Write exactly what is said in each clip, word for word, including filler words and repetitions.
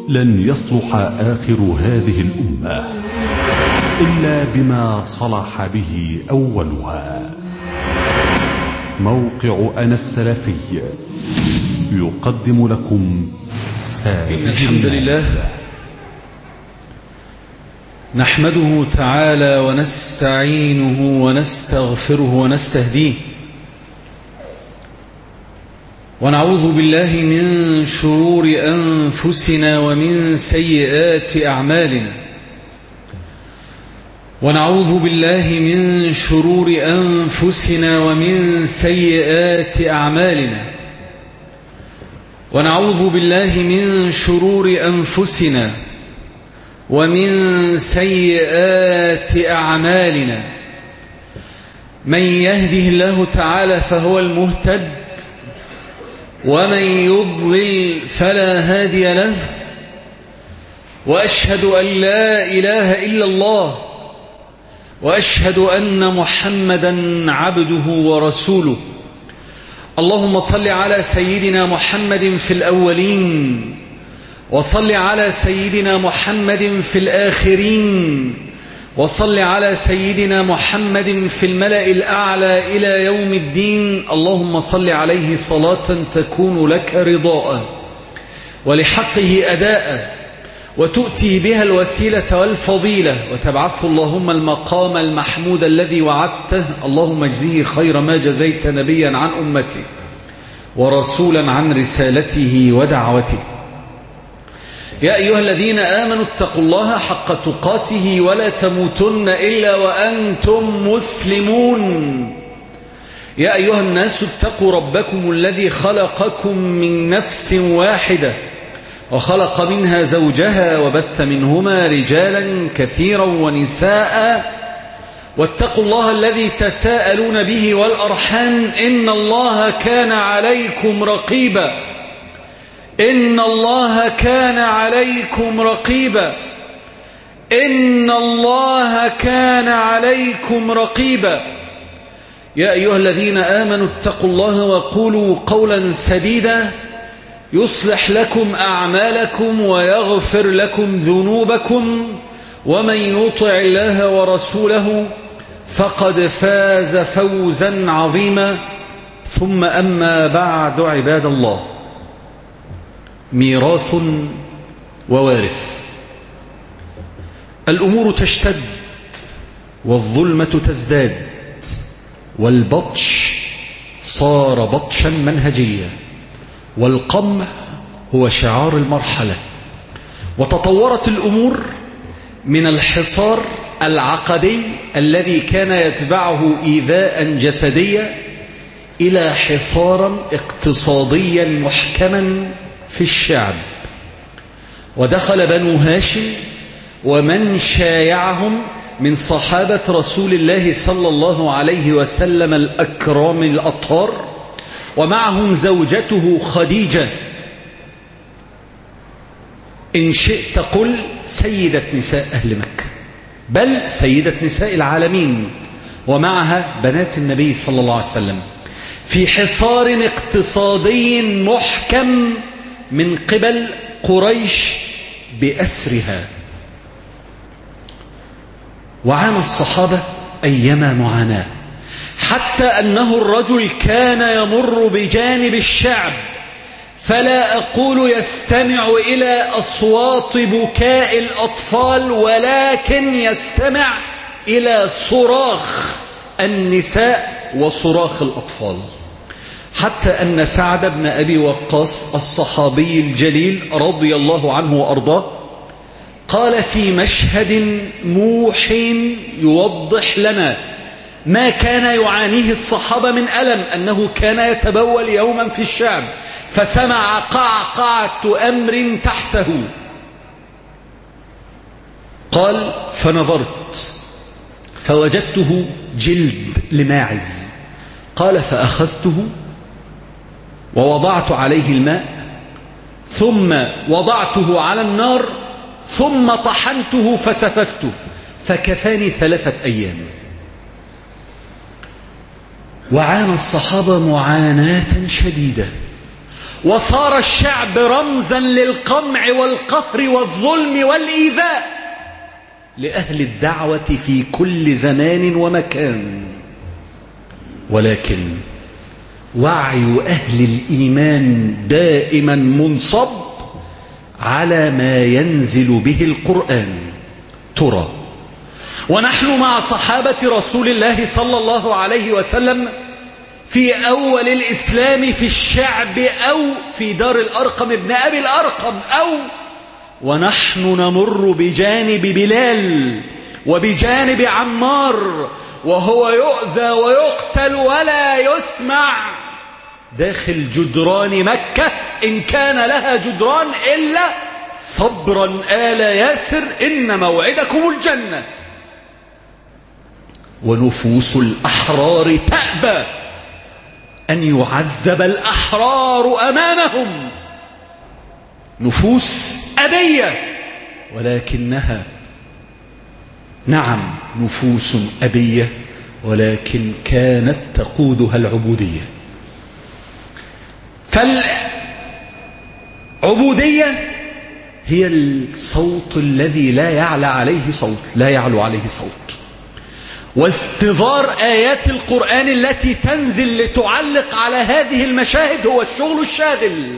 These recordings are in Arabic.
لن يصلح آخر هذه الأمة إلا بما صلح به أولها. موقع أنا السلفي يقدم لكم إن الحمد لله نحمده تعالى ونستعينه ونستغفره ونستهديه، ونعوذ بالله من شرور أنفسنا ومن سيئات أعمالنا ونعوذ بالله من شرور أنفسنا ومن سيئات أعمالنا ونعوذ بالله من شرور أنفسنا ومن سيئات أعمالنا. من يهده الله تعالى فهو المهتد، ومن يضلل فلا هادي له، وأشهد أن لا إله إلا الله، وأشهد أن محمدا عبده ورسوله. اللهم صل على سيدنا محمد في الأولين، وصل على سيدنا محمد في الآخرين، وصل على سيدنا محمد في الملأ الأعلى إلى يوم الدين. اللهم صل عليه صلاة تكون لك رضاء ولحقه أداء، وتؤتي بها الوسيلة والفضيلة، وتبعث اللهم المقام المحمود الذي وعدته. اللهم اجزيه خير ما جزيت نبيا عن أمته ورسولا عن رسالته ودعوته. يا أيها الذين آمنوا اتقوا الله حق تقاته ولا تموتن إلا وأنتم مسلمون. يا أيها الناس اتقوا ربكم الذي خلقكم من نفس واحدة، وخلق منها زوجها، وبث منهما رجالا كثيرا ونساء، واتقوا الله الذي تساءلون به والأرحام، إن الله كان عليكم رقيبا إن الله كان عليكم رقيبا إن الله كان عليكم رقيبا. يا أيها الذين آمنوا اتقوا الله وقولوا قولا سديدا يصلح لكم أعمالكم ويغفر لكم ذنوبكم، ومن يطع الله ورسوله فقد فاز فوزا عظيما. ثم أما بعد، عباد الله، ميراث ووارث. الأمور تشتد والظلمة تزداد، والبطش صار بطشا منهجيا، والقمع هو شعار المرحلة. وتطورت الأمور من الحصار العقدي الذي كان يتبعه إيذاء جسديا إلى حصارا اقتصاديا محكما في الشعب. ودخل بنو هاشم ومن شايعهم من صحابة رسول الله صلى الله عليه وسلم الأكرام الأطهار، ومعهم زوجته خديجة، إن شئت قل سيدة نساء أهل مكة، بل سيدة نساء العالمين، ومعها بنات النبي صلى الله عليه وسلم، في حصار اقتصادي محكم من قبل قريش بأسرها. وعانى الصحابة أيما معاناة، حتى أنه الرجل كان يمر بجانب الشعب، فلا أقول يستمع إلى أصوات بكاء الأطفال، ولكن يستمع إلى صراخ النساء وصراخ الأطفال. حتى أن سعد بن أبي وقاص الصحابي الجليل رضي الله عنه وأرضاه قال في مشهد موح يوضح لنا ما كان يعانيه الصحابة من ألم، أنه كان يتبول يوما في الشعب فسمع قعقعة أمر تحته. قال فنظرت فوجدته جلد لماعز. قال فأخذته ووضعت عليه الماء، ثم وضعته على النار، ثم طحنته فسففته، فكفاني ثلاثة أيام. وعانى الصحابة معاناة شديدة، وصار الشعب رمزا للقمع والقهر والظلم والإيذاء لأهل الدعوة في كل زمان ومكان. ولكن وعي أهل الإيمان دائما منصب على ما ينزل به القرآن. ترى ونحن مع صحابة رسول الله صلى الله عليه وسلم في أول الإسلام في الشعب أو في دار الأرقم ابن أبي الأرقم، أو ونحن نمر بجانب بلال وبجانب عمار وهو يؤذى ويقتل ولا يسمع داخل جدران مكة إن كان لها جدران إلا صبرا آل ياسر إن موعدكم الجنة. ونفوس الأحرار تأبى أن يعذب الأحرار أمامهم، نفوس أبية، ولكنها نعم نفوس أبية ولكن كانت تقودها العبودية. فالعبودية هي الصوت الذي لا يعلى عليه صوت، لا يعلو عليه صوت، واستظهار آيات القرآن التي تنزل لتعلق على هذه المشاهد هو الشغل الشاغل.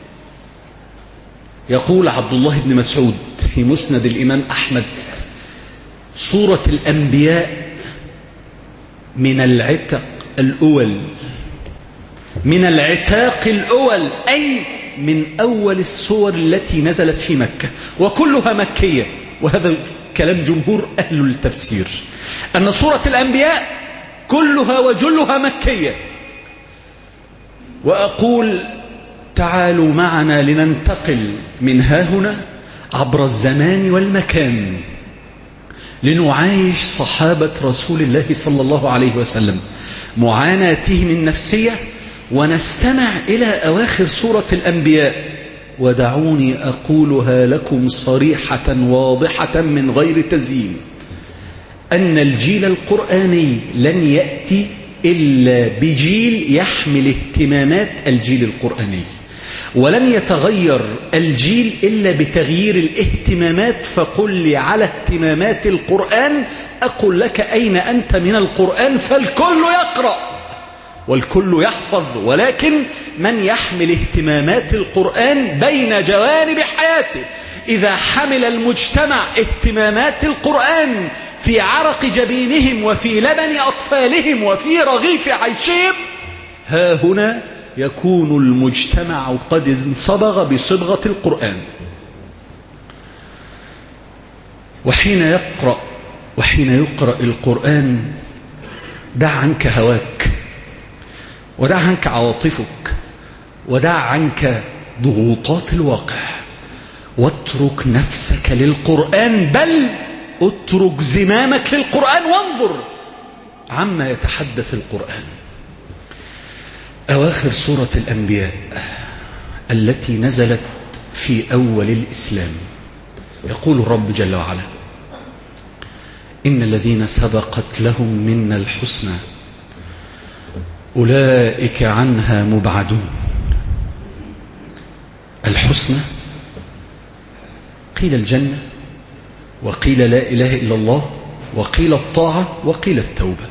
يقول عبد الله بن مسعود في مسند الإمام أحمد: سورة الأنبياء من العتق الأول، من العتاق الأول، أي من أول السور التي نزلت في مكة، وكلها مكية. وهذا كلام جمهور أهل التفسير أن سورة الأنبياء كلها وجلها مكية. وأقول تعالوا معنا لننتقل من هاهنا عبر الزمان والمكان لنعايش صحابة رسول الله صلى الله عليه وسلم معاناتهم النفسية، ونستمع إلى أواخر سورة الأنبياء. ودعوني أقولها لكم صريحة واضحة من غير تزيين، أن الجيل القرآني لن يأتي إلا بجيل يحمل اهتمامات الجيل القرآني، ولن يتغير الجيل إلا بتغيير الاهتمامات. فقل لي على اهتمامات القرآن أقول لك أين أنت من القرآن. فالكل يقرأ والكل يحفظ، ولكن من يحمل اهتمامات القرآن بين جوانب حياته. إذا حمل المجتمع اهتمامات القرآن في عرق جبينهم وفي لبن أطفالهم وفي رغيف عيشهم، ها هنا يكون المجتمع قد انصبغ بصبغة القرآن. وحين يقرأ وحين يقرأ القرآن دع عنك هواك، ودع عنك عواطفك، ودع عنك ضغوطات الواقع، واترك نفسك للقرآن، بل اترك زمامك للقرآن وانظر عما يتحدث القرآن. أواخر سورة الأنبياء التي نزلت في أول الإسلام، يقول الرب جل وعلا: إن الذين سبقت لهم منا الحسنى أولئك عنها مبعدون. الحسنى قيل الجنة، وقيل لا إله إلا الله، وقيل الطاعة، وقيل التوبة.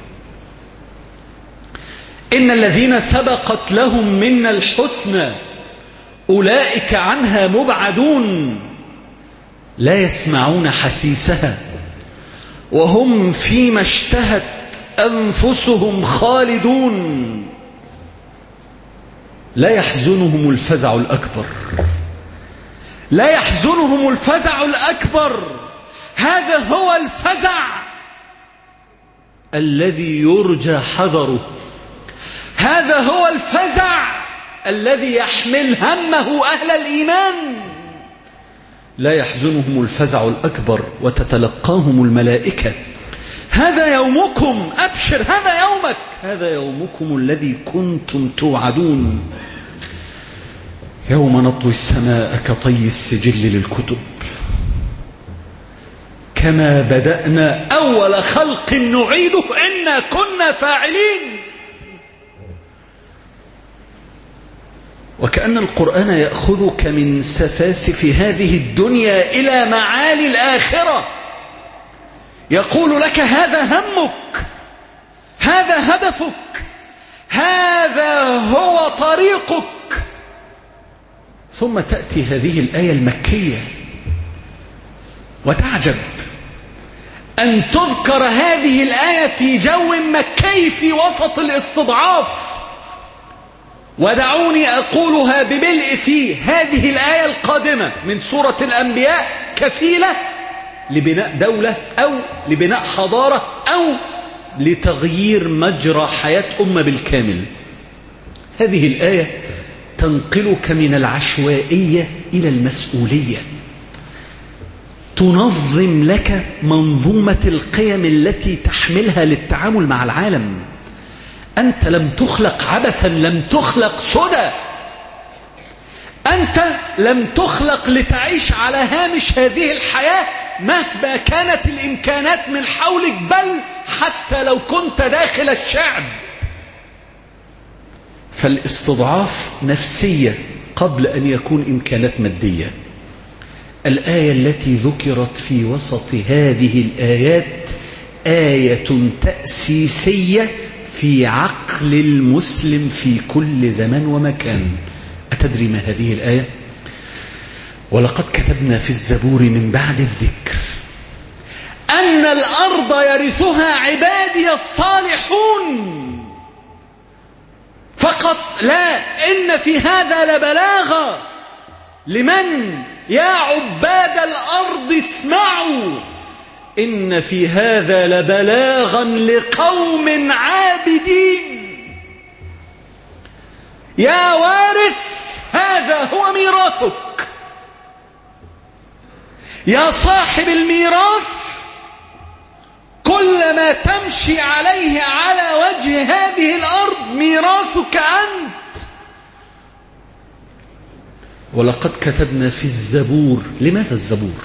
إن الذين سبقت لهم منا الحسنى أولئك عنها مبعدون، لا يسمعون حسيسها وهم فيما اشتهت أنفسهم خالدون. لا يحزنهم الفزع الأكبر، لا يحزنهم الفزع الأكبر. هذا هو الفزع الذي يرجى حذره، هذا هو الفزع الذي يحمل همه أهل الإيمان. لا يحزنهم الفزع الأكبر وتتلقاهم الملائكة: هذا يومكم، أبشر، هذا يومك، هذا يومكم الذي كنتم توعدون. يوم نطوي السماء كطي السجل للكتب، كما بدأنا أول خلق نعيده إنا كنا فاعلين. وكأن القرآن يأخذك من سفاسف هذه الدنيا إلى معالي الآخرة، يقول لك هذا همك، هذا هدفك، هذا هو طريقك. ثم تأتي هذه الآية المكية وتعجب أن تذكر هذه الآية في جو مكي في وسط الاستضعاف. ودعوني أقولها بملء في هذه الآية القادمة من سورة الأنبياء كفيلة لبناء دولة أو لبناء حضارة أو لتغيير مجرى حياة أمة بالكامل. هذه الآية تنقلك من العشوائية إلى المسؤولية، تنظم لك منظومة القيم التي تحملها للتعامل مع العالم. أنت لم تخلق عبثا، لم تخلق سدى، أنت لم تخلق لتعيش على هامش هذه الحياة مهما كانت الإمكانات من حولك، بل حتى لو كنت داخل الشعب. فالاستضعاف نفسية قبل أن يكون إمكانات مادية. الآية التي ذكرت في وسط هذه الآيات آية تأسيسية في عقل المسلم في كل زمان ومكان. أتدري ما هذه الآية؟ ولقد كتبنا في الزبور من بعد الذكر أن الأرض يرثها عبادي الصالحون. فقط لا، إن في هذا لبلاغا لمن؟ يا عباد الأرض اسمعوا، إن في هذا لبلاغا لقوم عابدين. يا وارث هذا هو ميراثك، يا صاحب الميراث كل ما تمشي عليه على وجه هذه الأرض ميراثك أنت. ولقد كتبنا في الزبور. لماذا الزبور؟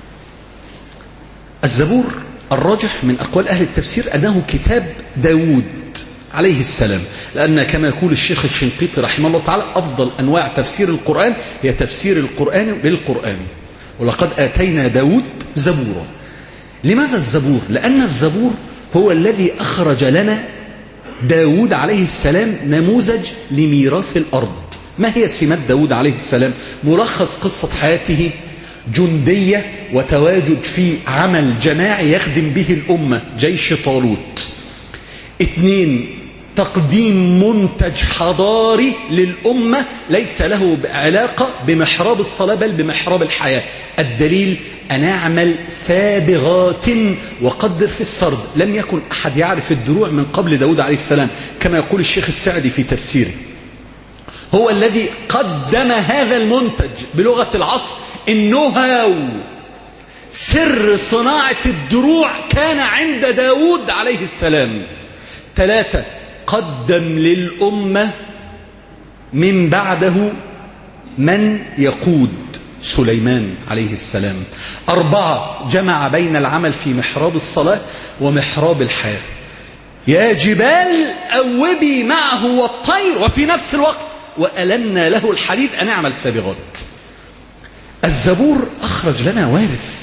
الزبور الراجح من أقوال أهل التفسير أنه كتاب داود عليه السلام، لأن كما يقول الشيخ الشنقيطي رحمه الله تعالى أفضل أنواع تفسير القرآن هي تفسير القرآن بالقرآن. ولقد آتينا داود زبورا. لماذا الزبور؟ لأن الزبور هو الذي أخرج لنا داود عليه السلام نموذج لميراث الأرض. ما هي سمات داود عليه السلام؟ ملخص قصة حياته جندية وتواجد في عمل جماعي يخدم به الأمة، جيش طالوت. اثنين، تقديم منتج حضاري للأمة ليس له علاقة بمحراب الصلاة بل بمحراب الحياة. الدليل أن أعمل سابغات وقدر في السرد. لم يكن أحد يعرف الدروع من قبل داود عليه السلام، كما يقول الشيخ السعدي في تفسيره. هو الذي قدم هذا المنتج بلغة العصر، النهاو. سر صناعة الدروع كان عند داود عليه السلام. ثلاثة، قدم للأمة من بعده من يقود، سليمان عليه السلام. أربعة، جمع بين العمل في محراب الصلاة ومحراب الحياة. يا جبال أوبي معه والطير، وفي نفس الوقت وألنا له الحديد أن أعمل سابغات. الزبور أخرج لنا وارث.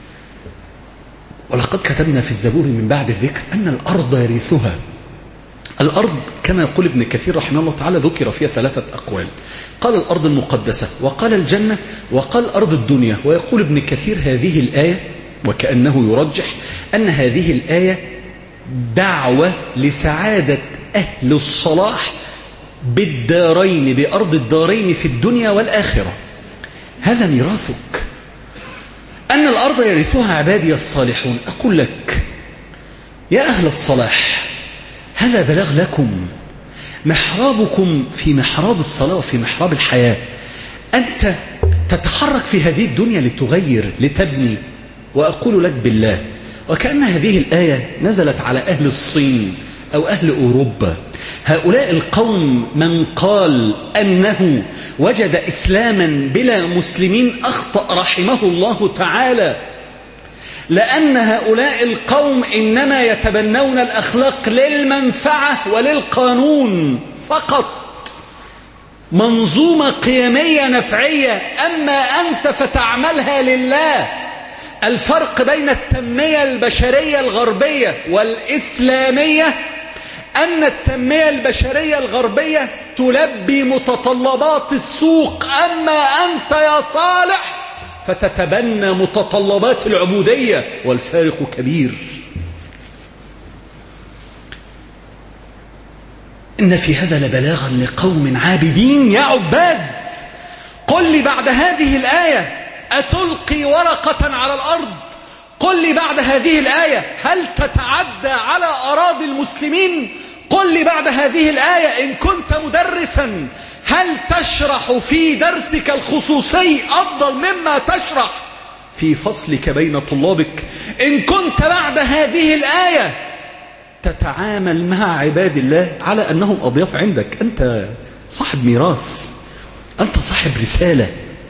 ولقد كتبنا في الزبور من بعد الذكر أن الأرض يرثها. الأرض كما يقول ابن كثير رحمه الله تعالى ذكر فيها ثلاثة أقوال. قال الأرض المقدسة، وقال الجنة، وقال أرض الدنيا. ويقول ابن كثير هذه الآية وكأنه يرجح أن هذه الآية دعوة لسعادة أهل الصلاح بالدارين، بأرض الدارين في الدنيا والآخرة. هذا ميراثك، أن الأرض يرثها عبادي الصالحون. أقول لك يا أهل الصلاح، هذا بلاغ لكم. محرابكم في محراب الصلاة وفي محراب الحياة. أنت تتحرك في هذه الدنيا لتغير، لتبني. وأقول لك بالله، وكأن هذه الآية نزلت على أهل الصين أو أهل أوروبا. هؤلاء القوم من قال أنه وجد إسلاما بلا مسلمين أخطأ رحمه الله تعالى، لأن هؤلاء القوم إنما يتبنون الأخلاق للمنفعة وللقانون فقط. منظومة قيمية نفعية، أما أنت فتعملها لله. الفرق بين التنمية البشرية الغربية والإسلامية أن التنمية البشرية الغربية تلبي متطلبات السوق، أما أنت يا صالح فتتبنى متطلبات العبودية، والفارق كبير. إن في هذا لبلاغا لقوم عابدين. يا عباد، قل لي بعد هذه الآية أتلقي ورقة على الأرض؟ قل لي بعد هذه الآية هل تتعدى على أراضي المسلمين؟ قل لي بعد هذه الآية إن كنت مدرسا هل تشرح في درسك الخصوصي أفضل مما تشرح في فصلك بين طلابك؟ إن كنت بعد هذه الآية تتعامل مع عباد الله على أنهم أضياف عندك، أنت صاحب ميراث، أنت صاحب رسالة.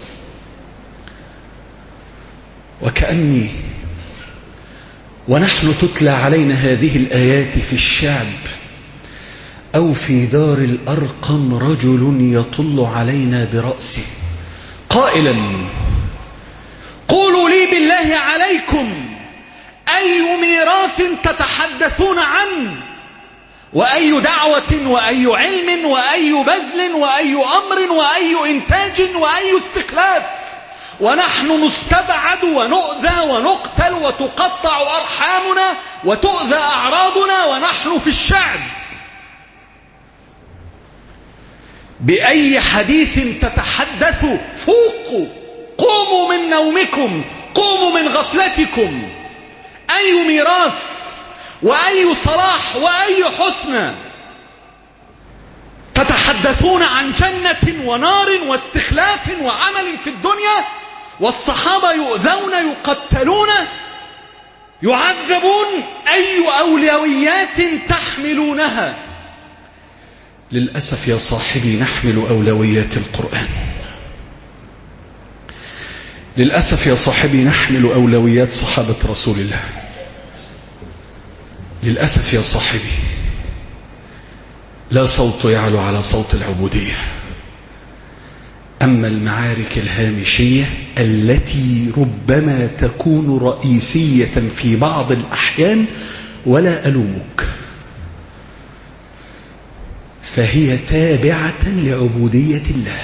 وكأني ونحن تتلى علينا هذه الآيات في الشعب أو في دار الأرقم رجل يطل علينا برأسه قائلا: قولوا لي بالله عليكم أي ميراث تتحدثون عنه، وأي دعوة وأي علم وأي بذل وأي أمر وأي إنتاج وأي استخلاف، ونحن نستبعد ونؤذى ونقتل وتقطع أرحامنا وتؤذى أعراضنا ونحن في الشعب. بأي حديث تتحدث؟ فوقوا، قوموا من نومكم، قوموا من غفلتكم. أي ميراث وأي صلاح وأي حسنى؟ تتحدثون عن جنة ونار واستخلاف وعمل في الدنيا، والصحابة يؤذون يقتلون يعذبون. أي أولويات تحملونها؟ للأسف يا صاحبي نحمل أولويات القرآن. للأسف يا صاحبي نحمل أولويات صحابة رسول الله. للأسف يا صاحبي لا صوت يعلو على صوت العبودية. أما المعارك الهامشية التي ربما تكون رئيسية في بعض الأحيان ولا ألومك، فهي تابعة لعبودية الله،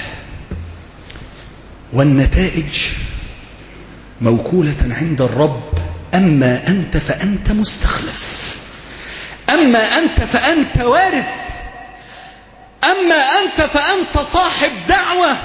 والنتائج موكولة عند الرب. أما أنت فأنت مستخلف، أما أنت فأنت وارث، أما أنت فأنت صاحب دعوة.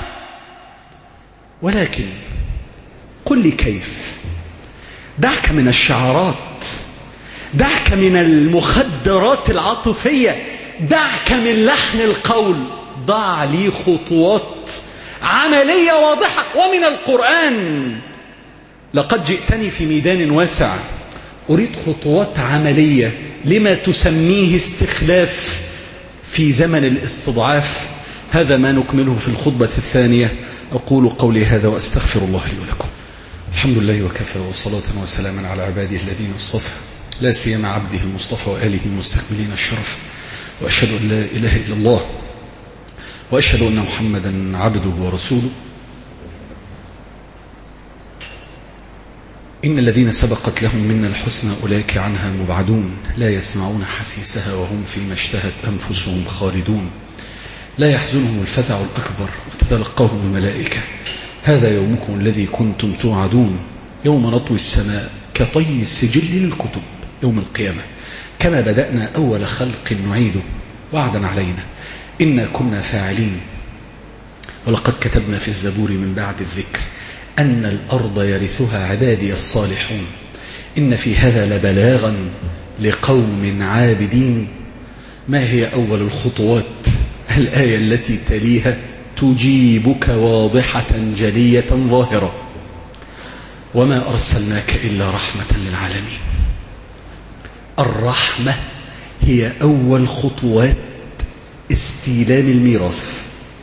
ولكن قل لي كيف؟ دعك من الشعارات، دعك من المخدرات العاطفية، دعك من لحن القول، ضع لي خطوات عملية واضحة ومن القرآن. لقد جئتني في ميدان واسع، أريد خطوات عملية لما تسميه استخلاف في زمن الاستضعاف. هذا ما نكمله في الخطبة الثانية. أقول قولي هذا وأستغفر الله لي ولكم. الحمد لله وكفى، وصلاة وسلاما على عباده الذين اصطفى، لا سيما عبده المصطفى وآله المستكملين الشرف. وأشهد أن لا إله إلا الله، وأشهد أن محمدا عبده ورسوله. إن الذين سبقت لهم منا الحسنى أولئك عنها مبعدون، لا يسمعون حسيسها وهم فيما اشتهت أنفسهم خالدون، لا يحزنهم الفزع الأكبر وتتلقاهم الملائكة هذا يومكم الذي كنتم توعدون. يوم نطوي السماء كطي السجل للكتب يوم القيامة، كما بدأنا أول خلق نعيده وعدا علينا إنا كنا فاعلين. ولقد كتبنا في الزبور من بعد الذكر أن الأرض يرثها عبادي الصالحون. إن في هذا لبلاغا لقوم عابدين. ما هي أول الخطوات؟ الآية التي تليها تجيبك واضحة جلية ظاهرة: وما أرسلناك إلا رحمة للعالمين. الرحمة هي أول خطوات استيلام الميراث.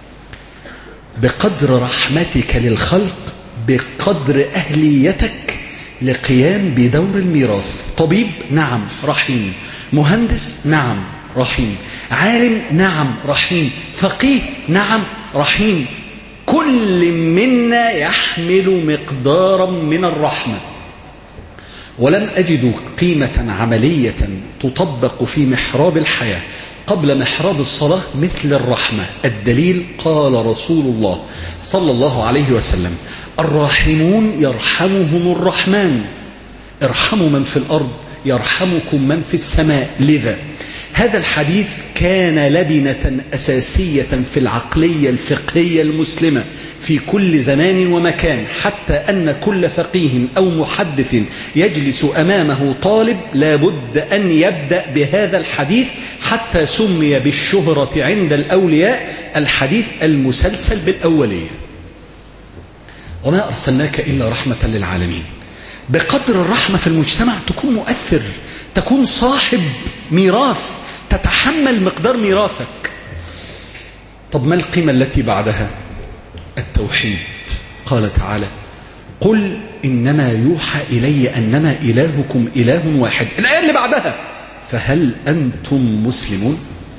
بقدر رحمتك للخلق بقدر أهليتك لقيام بدور الميراث. طبيب؟ نعم رحيم. مهندس؟ نعم رحيم. عالم؟ نعم رحيم. فقيه؟ نعم رحيم. كل منا يحمل مقدارا من الرحمة، ولم أجد قيمة عملية تطبق في محراب الحياة قبل محراب الصلاة مثل الرحمة. الدليل قال رسول الله صلى الله عليه وسلم: الراحمون يرحمهم الرحمن، ارحموا من في الأرض يرحمكم من في السماء. لذا هذا الحديث كان لبنة أساسية في العقلية الفقهية المسلمة في كل زمان ومكان، حتى أن كل فقيه أو محدث يجلس أمامه طالب لابد أن يبدأ بهذا الحديث، حتى سمي بالشهرة عند الأولياء الحديث المسلسل بالأولية. وما أرسلناك إلا رحمة للعالمين. بقدر الرحمة في المجتمع تكون مؤثر، تكون صاحب ميراث، تتحمل مقدار ميراثك. طب ما القيمة التي بعدها؟ التوحيد. قال تعالى: قل إنما يوحى إلي أنما إلهكم إله واحد. الآية اللي بعدها: فهل أنتم مسلمون؟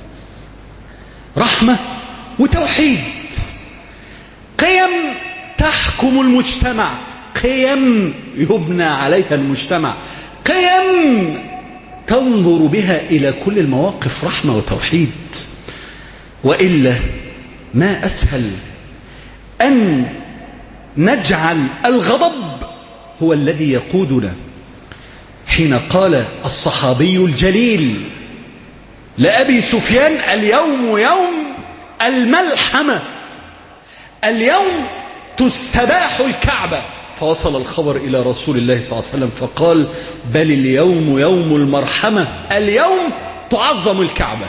رحمة وتوحيد، قيم تحكم المجتمع، قيم يبنى عليها المجتمع، قيم تنظر بها إلى كل المواقف رحمة وتوحيد. وإلا ما أسهل أن نجعل الغضب هو الذي يقودنا. حين قال الصحابي الجليل لأبي سفيان: اليوم يوم الملحمة، اليوم تستباح الكعبة. فوصل الخبر إلى رسول الله صلى الله عليه وسلم فقال: بل اليوم يوم المرحمة، اليوم تعظم الكعبة.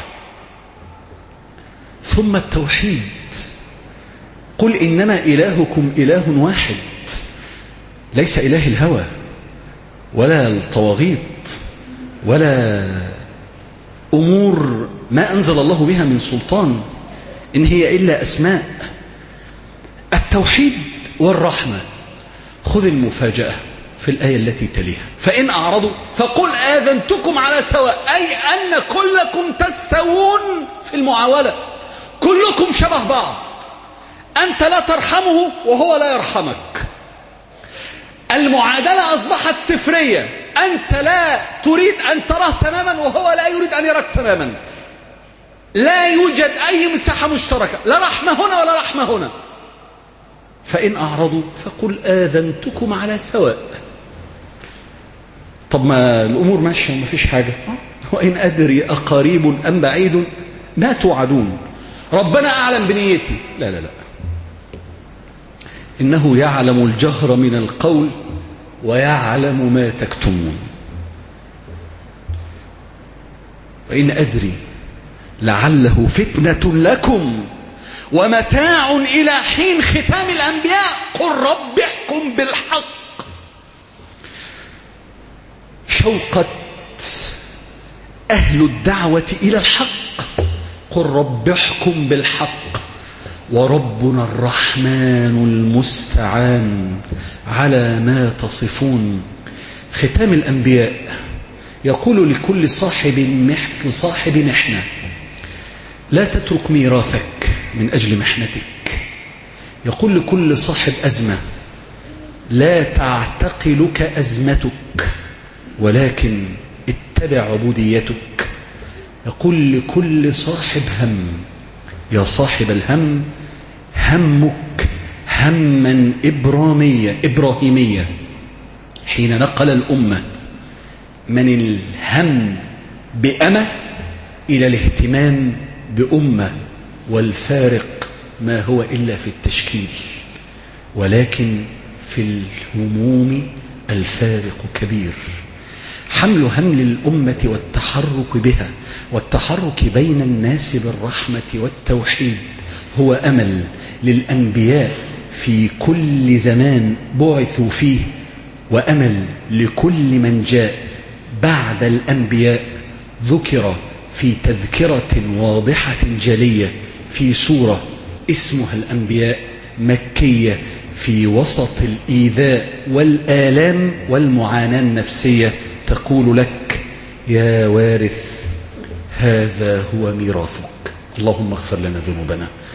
ثم التوحيد: قل إنما إلهكم إله واحد، ليس إله الهوى ولا الطواغيت ولا أمور ما أنزل الله بها من سلطان، إن هي إلا أسماء. التوحيد والرحمة. خذ المفاجأة في الآية التي تليها: فإن أعرضوا فقل آذنتكم على سواء، أي أن كلكم تستوون في المعاولة، كلكم شبه بعض، أنت لا ترحمه وهو لا يرحمك. المعادلة أصبحت صفرية، أنت لا تريد أن تراه تماما وهو لا يريد أن يراك تماما، لا يوجد أي مساحة مشتركة، لا رحمة هنا ولا رحمة هنا. فإن أعرضوا فقل آذنتكم على سواء. طب ما الأمور ماشية وما فيش حاجة. وإن أدري أقريب أم بعيد ما توعدون، ربنا أعلم بنيتي. لا لا لا، إنه يعلم الجهر من القول ويعلم ما تكتمون. وإن أدري لعله فتنة لكم ومتاع إلى حين ختام الأنبياء قل رب احكم بالحق. شوقة أهل الدعوة إلى الحق: قل رب احكم بالحق وربنا الرحمن المستعان على ما تصفون. ختام الأنبياء يقول لكل صاحب محن صاحب محنة: لا تترك ميراثك من أجل محنتك. يقول لكل صاحب أزمة: لا تعتقلك أزمتك ولكن اتبع عبوديتك. يقول لكل صاحب هم: يا صاحب الهم همك هما إبرامية إبراهيمية. حين نقل الأمة من الهم بأمة إلى الاهتمام بأمة، والفارق ما هو إلا في التشكيل، ولكن في الهموم الفارق كبير. حمل هم للأمة والتحرك بها والتحرك بين الناس بالرحمة والتوحيد هو أمل للأنبياء في كل زمان بعثوا فيه، وأمل لكل من جاء بعد الأنبياء. ذكر في تذكرة واضحة جلية في سورة اسمها الأنبياء، مكية، في وسط الإيذاء والآلام والمعاناة النفسية، تقول لك: يا وارث هذا هو ميراثك. اللهم اغفر لنا ذنوبنا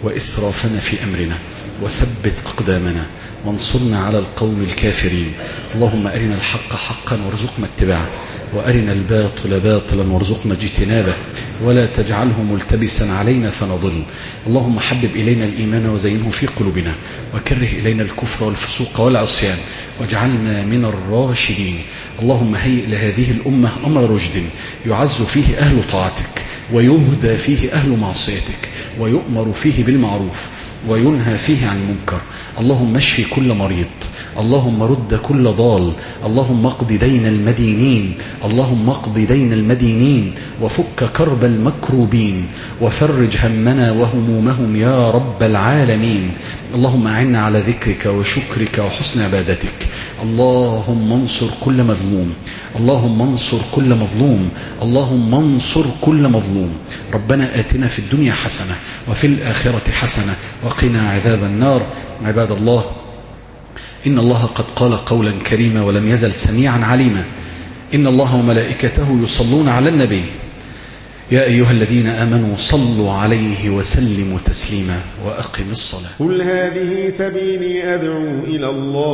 وإسرافنا في أمرنا، وثبت أقدامنا وانصرنا على القوم الكافرين. اللهم أرنا الحق حقا وارزقنا اتباعه، وأرنا الباطل باطلا وارزقنا اجتنابه، ولا تجعله ملتبسا علينا فنضل. اللهم حبب إلينا الإيمان وزينه في قلوبنا، وكره إلينا الكفر والفسوق والعصيان، واجعلنا من الراشدين. اللهم هيئ لهذه الأمة أمر رشد يعز فيه أهل طاعتك، ويهدى فيه أهل معصيتك، ويؤمر فيه بالمعروف وينهى فيه عن المنكر. اللهم اشفي كل مريض، اللهم رد كل ضال، اللهم اقض دين المدينين، اللهم اقض دين المدينين، وفك كرب المكروبين، وفرج همنا وهمومهم يا رب العالمين. اللهم أعنا على ذكرك وشكرك وحسن عبادتك. اللهم انصر كل مظلوم، اللهم انصر كل مظلوم، اللهم انصر كل مظلوم. ربنا آتنا في الدنيا حسنة وفي الآخرة حسنة وقنا عذاب النار. عباد الله، إن الله قد قال قولا كريما ولم يزل سميعا عليما. إن الله وملائكته يصلون على النبي، يا أيها الذين آمنوا صلوا عليه وسلموا تسليما. وأقم الصلاة. قل هذه سبيلي أدعو إلى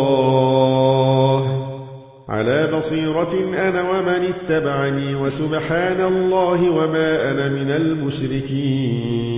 الله على بصيرة أنا ومن اتبعني، وسبحان الله وما أنا من المشركين.